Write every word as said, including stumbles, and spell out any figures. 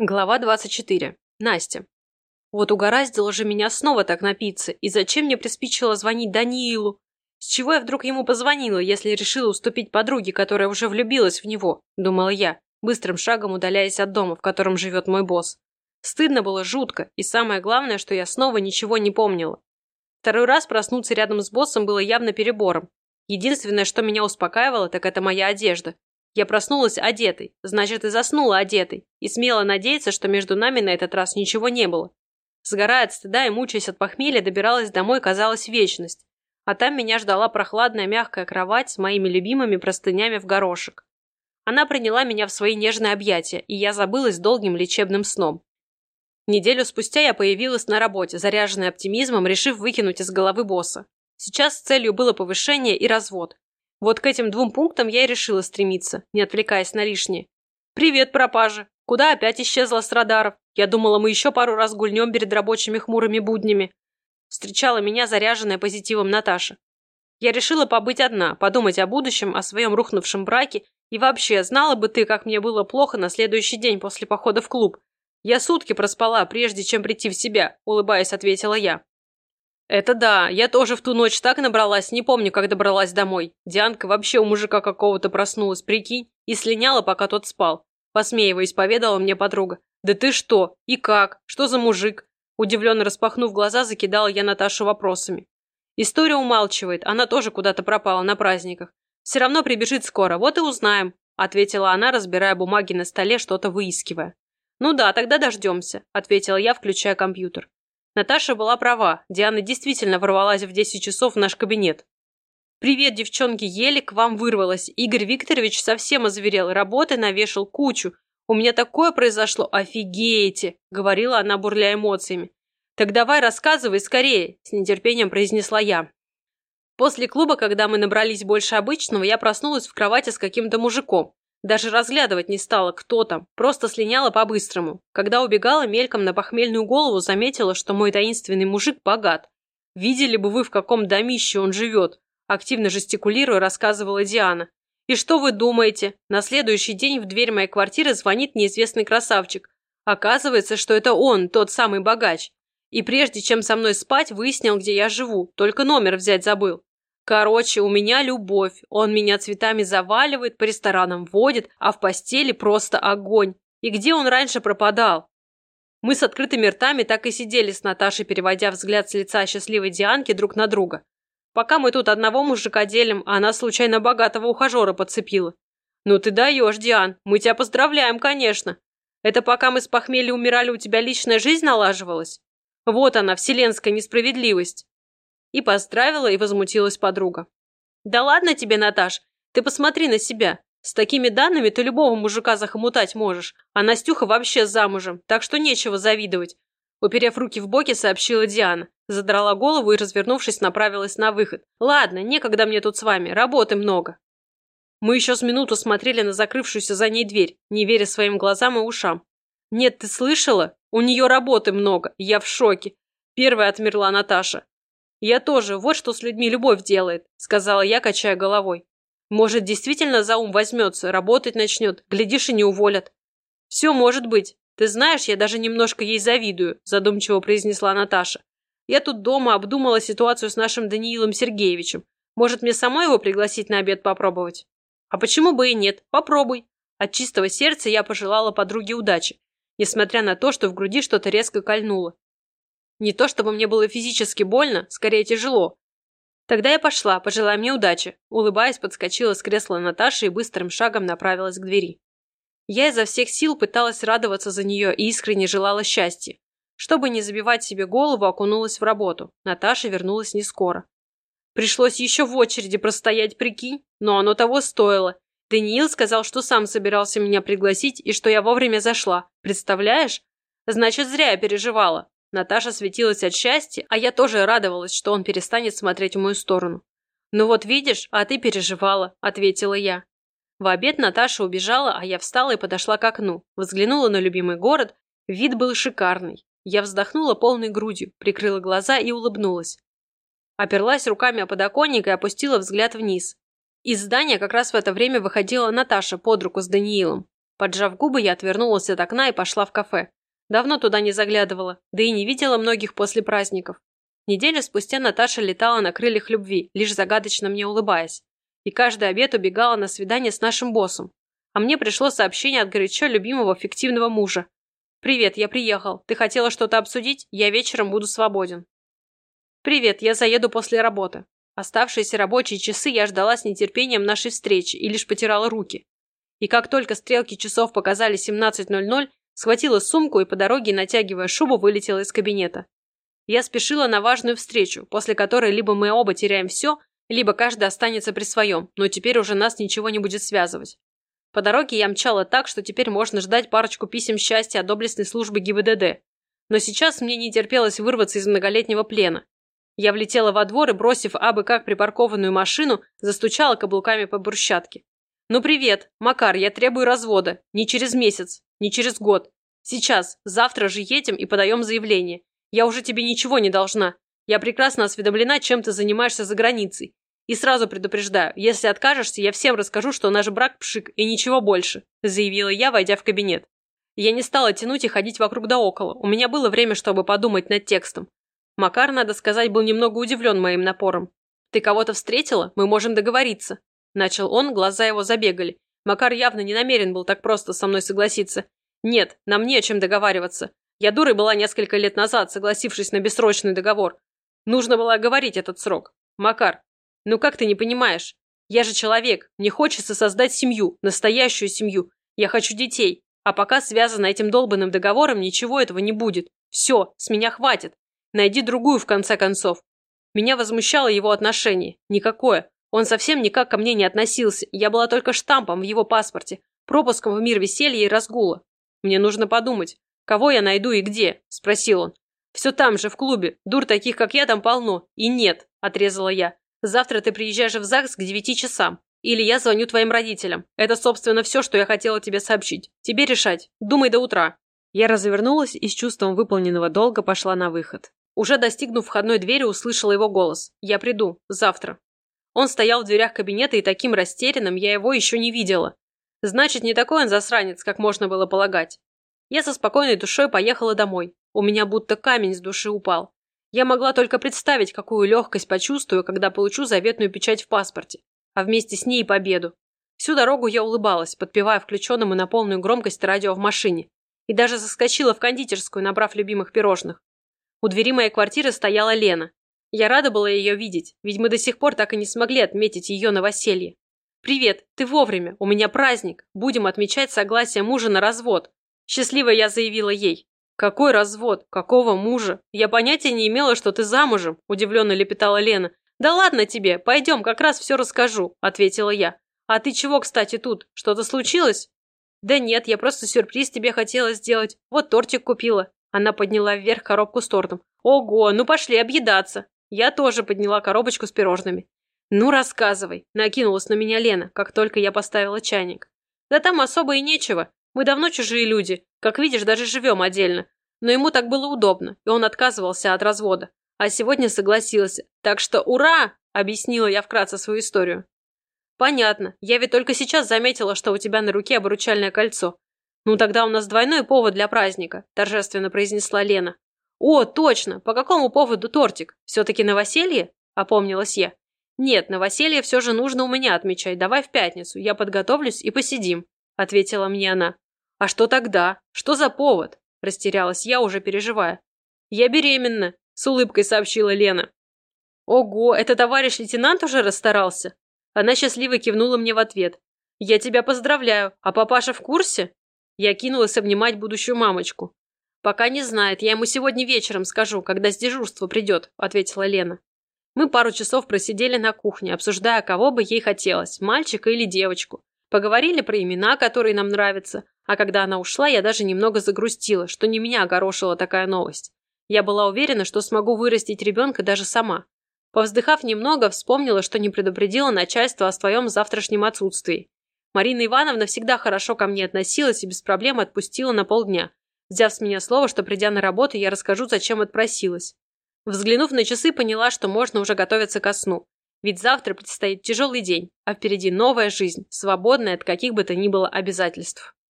Глава двадцать четыре. Настя. Вот угораздило же меня снова так напиться, и зачем мне приспичило звонить Даниилу? С чего я вдруг ему позвонила, если решила уступить подруге, которая уже влюбилась в него, думала я, быстрым шагом удаляясь от дома, в котором живет мой босс. Стыдно было жутко, и самое главное, что я снова ничего не помнила. Второй раз проснуться рядом с боссом было явно перебором. Единственное, что меня успокаивало, так это моя одежда. Я проснулась одетой, значит, и заснула одетой, и смела надеяться, что между нами на этот раз ничего не было. Сгорая от стыда и мучаясь от похмелья, добиралась домой, казалось, вечность. А там меня ждала прохладная мягкая кровать с моими любимыми простынями в горошек. Она приняла меня в свои нежные объятия, и я забылась долгим лечебным сном. Неделю спустя я появилась на работе, заряженная оптимизмом, решив выкинуть из головы босса. Сейчас целью было повышение и развод. Вот к этим двум пунктам я и решила стремиться, не отвлекаясь на лишнее. «Привет, пропажа! Куда опять исчезла с радаров? Я думала, мы еще пару раз гульнем перед рабочими хмурыми буднями». Встречала меня заряженная позитивом Наташа. Я решила побыть одна, подумать о будущем, о своем рухнувшем браке и вообще, знала бы ты, как мне было плохо на следующий день после похода в клуб. Я сутки проспала, прежде чем прийти в себя, улыбаясь, ответила я. «Это да, я тоже в ту ночь так набралась, не помню, как добралась домой. Дианка вообще у мужика какого-то проснулась, прикинь, и слиняла, пока тот спал». Посмеиваясь, поведала мне подруга. «Да ты что? И как? Что за мужик?» Удивленно распахнув глаза, закидала я Наташу вопросами. История умалчивает, она тоже куда-то пропала на праздниках. «Все равно прибежит скоро, вот и узнаем», ответила она, разбирая бумаги на столе, что-то выискивая. «Ну да, тогда дождемся», ответила я, включая компьютер. Наташа была права, Диана действительно ворвалась в десять часов в наш кабинет. «Привет, девчонки, еле к вам вырвалась. Игорь Викторович совсем озверел, работы навешал кучу. У меня такое произошло, офигеете!» — говорила она, бурля эмоциями. «Так давай рассказывай скорее», — с нетерпением произнесла я. После клуба, когда мы набрались больше обычного, я проснулась в кровати с каким-то мужиком. Даже разглядывать не стала, кто там, просто слиняла по-быстрому. Когда убегала, мельком на похмельную голову заметила, что мой таинственный мужик богат. «Видели бы вы, в каком домище он живет», активно жестикулируя, рассказывала Диана. «И что вы думаете? На следующий день в дверь моей квартиры звонит неизвестный красавчик. Оказывается, что это он, тот самый богач. И прежде чем со мной спать, выяснил, где я живу, только номер взять забыл. Короче, у меня любовь. Он меня цветами заваливает, по ресторанам водит, а в постели просто огонь. И где он раньше пропадал?» Мы с открытыми ртами так и сидели с Наташей, переводя взгляд с лица счастливой Дианки друг на друга. Пока мы тут одного мужика делим, а она случайно богатого ухажера подцепила. «Ну ты даешь, Диан, мы тебя поздравляем, конечно. Это пока мы с похмелья умирали, у тебя личная жизнь налаживалась? Вот она, вселенская несправедливость». И поздравила, и возмутилась подруга. «Да ладно тебе, Наташ, ты посмотри на себя. С такими данными ты любого мужика захомутать можешь, а Настюха вообще замужем, так что нечего завидовать», уперев руки в боки, сообщила Диана. Задрала голову и, развернувшись, направилась на выход. «Ладно, некогда мне тут с вами, работы много». Мы еще с минуту смотрели на закрывшуюся за ней дверь, не веря своим глазам и ушам. «Нет, ты слышала? У нее работы много, я в шоке», первая отмерла Наташа. «Я тоже, вот что с людьми любовь делает», сказала я, качая головой. «Может, действительно за ум возьмется, работать начнет, глядишь и не уволят». «Все может быть. Ты знаешь, я даже немножко ей завидую», задумчиво произнесла Наташа. «Я тут дома обдумала ситуацию с нашим Даниилом Сергеевичем. Может, мне самой его пригласить на обед попробовать?» «А почему бы и нет? Попробуй». От чистого сердца я пожелала подруге удачи, несмотря на то, что в груди что-то резко кольнуло. Не то чтобы мне было физически больно, скорее тяжело. «Тогда я пошла, пожелай мне удачи», улыбаясь, подскочила с кресла Наташи и быстрым шагом направилась к двери. Я изо всех сил пыталась радоваться за нее и искренне желала счастья. Чтобы не забивать себе голову, окунулась в работу. Наташа вернулась не скоро. Пришлось еще в очереди простоять, прикинь, но оно того стоило. Даниил сказал, что сам собирался меня пригласить и что я вовремя зашла. Представляешь? Значит, зря я переживала. Наташа светилась от счастья, а я тоже радовалась, что он перестанет смотреть в мою сторону. «Ну вот видишь, а ты переживала», — ответила я. В обед Наташа убежала, а я встала и подошла к окну. Взглянула на любимый город. Вид был шикарный. Я вздохнула полной грудью, прикрыла глаза и улыбнулась. Оперлась руками о подоконник и опустила взгляд вниз. Из здания как раз в это время выходила Наташа под руку с Даниилом. Поджав губы, я отвернулась от окна и пошла в кафе. Давно туда не заглядывала, да и не видела многих после праздников. Неделю спустя Наташа летала на крыльях любви, лишь загадочно мне улыбаясь. И каждый обед убегала на свидание с нашим боссом. А мне пришло сообщение от горячо любимого фиктивного мужа. «Привет, я приехал. Ты хотела что-то обсудить? Я вечером буду свободен». «Привет, я заеду после работы». Оставшиеся рабочие часы я ждала с нетерпением нашей встречи и лишь потирала руки. И как только стрелки часов показали семнадцать ноль ноль, схватила сумку и по дороге, натягивая шубу, вылетела из кабинета. Я спешила на важную встречу, после которой либо мы оба теряем все, либо каждый останется при своем, но теперь уже нас ничего не будет связывать. По дороге я мчала так, что теперь можно ждать парочку писем счастья от доблестной службы ГИБДД. Но сейчас мне не терпелось вырваться из многолетнего плена. Я влетела во двор и, бросив абы как припаркованную машину, застучала каблуками по брусчатке. «Ну привет, Макар, я требую развода. Не через месяц, не через год. Сейчас, завтра же едем и подаем заявление. Я уже тебе ничего не должна. Я прекрасно осведомлена, чем ты занимаешься за границей. И сразу предупреждаю, если откажешься, я всем расскажу, что наш брак пшик и ничего больше», заявила я, войдя в кабинет. Я не стала тянуть и ходить вокруг да около. У меня было время, чтобы подумать над текстом. Макар, надо сказать, был немного удивлен моим напором. «Ты кого-то встретила? Мы можем договориться». Начал он, глаза его забегали. Макар явно не намерен был так просто со мной согласиться. «Нет, нам не о чем договариваться. Я дурой была несколько лет назад, согласившись на бессрочный договор. Нужно было оговорить этот срок. Макар, ну как ты не понимаешь? Я же человек, мне хочется создать семью, настоящую семью. Я хочу детей, а пока связано этим долбанным договором, ничего этого не будет. Все, с меня хватит. Найди другую, в конце концов». Меня возмущало его отношение. Никакое. Он совсем никак ко мне не относился. Я была только штампом в его паспорте, пропуском в мир веселья и разгула. «Мне нужно подумать, кого я найду и где?» – спросил он. «Все там же, в клубе. Дур таких, как я, там полно. И нет», – отрезала я. «Завтра ты приезжаешь в ЗАГС к девяти часам. Или я звоню твоим родителям. Это, собственно, все, что я хотела тебе сообщить. Тебе решать. Думай до утра». Я развернулась и с чувством выполненного долга пошла на выход. Уже достигнув входной двери, услышала его голос. «Я приду. Завтра». Он стоял в дверях кабинета, и таким растерянным я его еще не видела. Значит, не такой он засранец, как можно было полагать. Я со спокойной душой поехала домой. У меня будто камень с души упал. Я могла только представить, какую легкость почувствую, когда получу заветную печать в паспорте, а вместе с ней и победу. Всю дорогу я улыбалась, подпевая включенному на полную громкость радио в машине, и даже заскочила в кондитерскую, набрав любимых пирожных. У двери моей квартиры стояла Лена. Я рада была ее видеть, ведь мы до сих пор так и не смогли отметить ее новоселье. «Привет, ты вовремя, у меня праздник. Будем отмечать согласие мужа на развод», – счастливо я заявила ей. «Какой развод? Какого мужа? Я понятия не имела, что ты замужем», – удивленно лепетала Лена. «Да ладно тебе, пойдем, как раз все расскажу», – ответила я. «А ты чего, кстати, тут? Что-то случилось?» «Да нет, я просто сюрприз тебе хотела сделать. Вот тортик купила». Она подняла вверх коробку с тортом. «Ого, ну пошли объедаться». Я тоже подняла коробочку с пирожными. «Ну, рассказывай», – накинулась на меня Лена, как только я поставила чайник. «Да там особо и нечего. Мы давно чужие люди. Как видишь, даже живем отдельно. Но ему так было удобно, и он отказывался от развода. А сегодня согласился. Так что ура!» – объяснила я вкратце свою историю. «Понятно. Я ведь только сейчас заметила, что у тебя на руке обручальное кольцо. Ну тогда у нас двойной повод для праздника», – торжественно произнесла Лена. «О, точно! По какому поводу тортик? Все-таки новоселье?» – опомнилась я. «Нет, новоселье все же нужно у меня отмечать. Давай в пятницу. Я подготовлюсь и посидим», – ответила мне она. «А что тогда? Что за повод?» – растерялась я, уже переживая. «Я беременна», – с улыбкой сообщила Лена. «Ого, это товарищ лейтенант уже расстарался?» Она счастливо кивнула мне в ответ. «Я тебя поздравляю. А папаша в курсе?» Я кинулась обнимать будущую мамочку. «Пока не знает. Я ему сегодня вечером скажу, когда с дежурства придет», – ответила Лена. Мы пару часов просидели на кухне, обсуждая, кого бы ей хотелось, мальчика или девочку. Поговорили про имена, которые нам нравятся, а когда она ушла, я даже немного загрустила, что не меня огорошила такая новость. Я была уверена, что смогу вырастить ребенка даже сама. Повздыхав немного, вспомнила, что не предупредила начальство о своем завтрашнем отсутствии. Марина Ивановна всегда хорошо ко мне относилась и без проблем отпустила на полдня, взяв с меня слово, что, придя на работу, я расскажу, зачем отпросилась. Взглянув на часы, поняла, что можно уже готовиться ко сну. Ведь завтра предстоит тяжелый день, а впереди новая жизнь, свободная от каких бы то ни было обязательств.